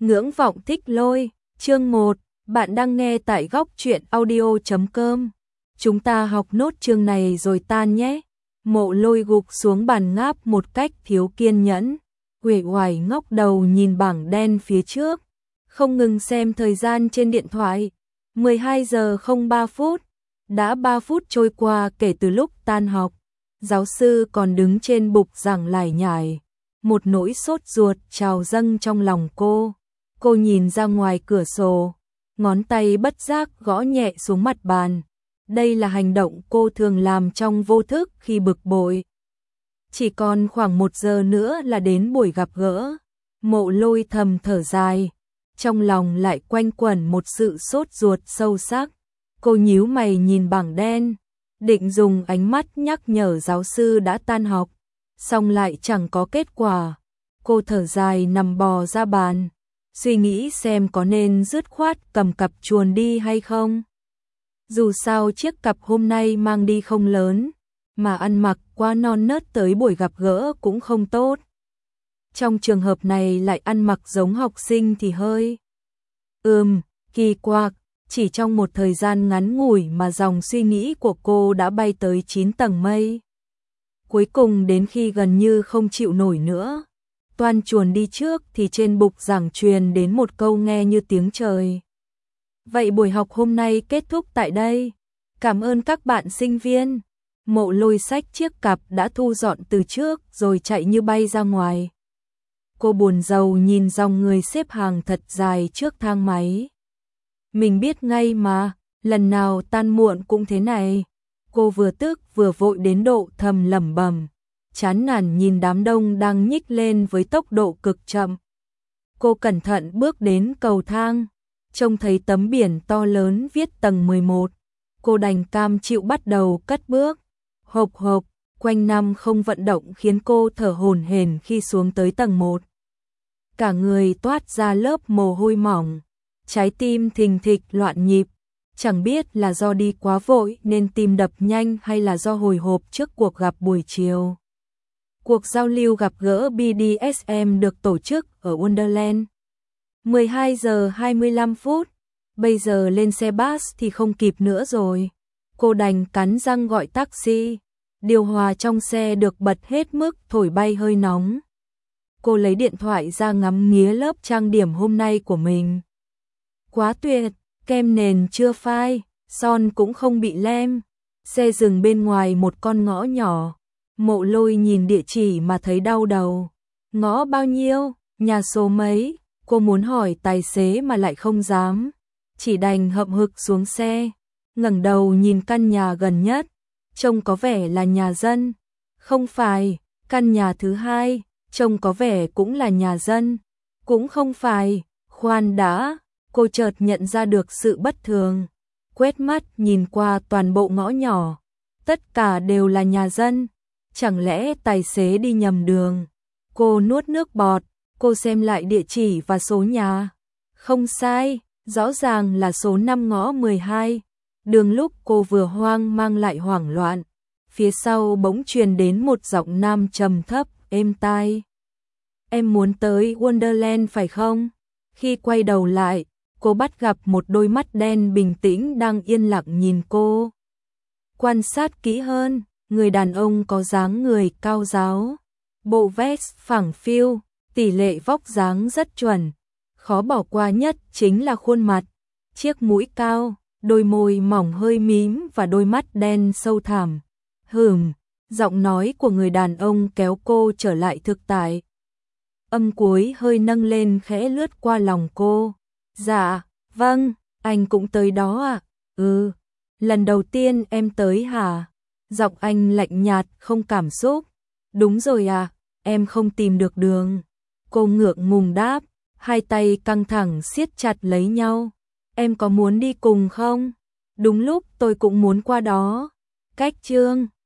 Ngưỡng vọng thích lôi, chương 1, bạn đang nghe tại góc truyện audio.com. Chúng ta học nốt chương này rồi tan nhé. Mộ Lôi gục xuống bàn ngáp một cách thiếu kiên nhẫn, uể oải ngóc đầu nhìn bảng đen phía trước, không ngừng xem thời gian trên điện thoại. 12 giờ 03 phút, đã 3 phút trôi qua kể từ lúc tan học. Giáo sư còn đứng trên bục giảng lải nhải, một nỗi sốt ruột trào dâng trong lòng cô. Cô nhìn ra ngoài cửa sổ, ngón tay bất giác gõ nhẹ xuống mặt bàn. Đây là hành động cô thường làm trong vô thức khi bực bội. Chỉ còn khoảng 1 giờ nữa là đến buổi gặp gỡ. Mộ Lôi thầm thở dài, trong lòng lại quanh quẩn một sự sốt ruột sâu sắc. Cô nhíu mày nhìn bảng đen, định dùng ánh mắt nhắc nhở giáo sư đã tan học, song lại chẳng có kết quả. Cô thở dài nằm bò ra bàn, suy nghĩ xem có nên dứt khoát cầm cặp chuồn đi hay không. Dù sao chiếc cặp hôm nay mang đi không lớn, mà ăn mặc quá non nớt tới buổi gặp gỡ cũng không tốt. Trong trường hợp này lại ăn mặc giống học sinh thì hơi kỳ quặc. Chỉ trong một thời gian ngắn ngủi mà dòng suy nghĩ của cô đã bay tới 9 tầng mây. Cuối cùng đến khi gần như không chịu nổi nữa, toan chuồn đi trước thì trên bục giảng truyền đến một câu nghe như tiếng trời. Vậy buổi học hôm nay kết thúc tại đây. Cảm ơn các bạn sinh viên. Mộ Lôi xách chiếc cặp đã thu dọn từ trước rồi chạy như bay ra ngoài. Cô buồn rầu nhìn dòng người xếp hàng thật dài trước thang máy. Mình biết ngay mà, lần nào tan muộn cũng thế này. Cô vừa tức vừa vội đến độ thầm lẩm bẩm, chán nản nhìn đám đông đang nhích lên với tốc độ cực chậm. Cô cẩn thận bước đến cầu thang, trông thấy tấm biển to lớn viết tầng 11. Cô đành cam chịu bắt đầu cất bước. Hộp hộp, quanh năm không vận động khiến cô thở hổn hển khi xuống tới tầng 1. Cả người toát ra lớp mồ hôi mỏng, trái tim thình thịch loạn nhịp, chẳng biết là do đi quá vội nên tim đập nhanh hay là do hồi hộp trước cuộc gặp buổi chiều. Cuộc giao lưu gặp gỡ BDSM được tổ chức ở Wonderland. 12 giờ 25 phút, bây giờ lên xe bus thì không kịp nữa rồi. Cô đành cắn răng gọi taxi, điều hòa trong xe được bật hết mức thổi bay hơi nóng. Cô lấy điện thoại ra ngắm nghía lớp trang điểm hôm nay của mình. Quá tuyệt, kem nền chưa phai, son cũng không bị lem. Xe dừng bên ngoài một con ngõ nhỏ. Mộ Lôi nhìn địa chỉ mà thấy đau đầu. Ngõ bao nhiêu, nhà số mấy? Cô muốn hỏi tài xế mà lại không dám, chỉ đành hậm hực xuống xe, ngẩng đầu nhìn căn nhà gần nhất, trông có vẻ là nhà dân. Không phải, căn nhà thứ hai, trông có vẻ cũng là nhà dân. Cũng không phải, khoan đã, cô chợt nhận ra được sự bất thường. Quét mắt nhìn qua toàn bộ ngõ nhỏ, tất cả đều là nhà dân. Chẳng lẽ tài xế đi nhầm đường? Cô nuốt nước bọt. Cô xem lại địa chỉ và số nhà. Không sai, rõ ràng là số 5 ngõ 12. Đường lúc cô vừa hoang mang lại hoảng loạn, phía sau bỗng truyền đến một giọng nam trầm thấp, êm tai. Em muốn tới Wonderland phải không? Khi quay đầu lại, cô bắt gặp một đôi mắt đen bình tĩnh đang yên lặng nhìn cô. Quan sát kỹ hơn, người đàn ông có dáng người cao ráo, bộ vest phẳng phiu, tỷ lệ vóc dáng rất chuẩn. Khó bỏ qua nhất chính là khuôn mặt, chiếc mũi cao, đôi môi mỏng hơi mím và đôi mắt đen sâu thẳm. Giọng nói của người đàn ông kéo cô trở lại thực tại. Âm cuối hơi nâng lên khẽ lướt qua lòng cô. Dạ, vâng, anh cũng tới đó à? Ừ, lần đầu tiên em tới hả? Giọng anh lạnh nhạt không cảm xúc. Đúng rồi à, em không tìm được đường. Cô ngượng ngùng đáp, hai tay căng thẳng siết chặt lấy nhau. Em có muốn đi cùng không? Đúng lúc tôi cũng muốn qua đó. Cách chương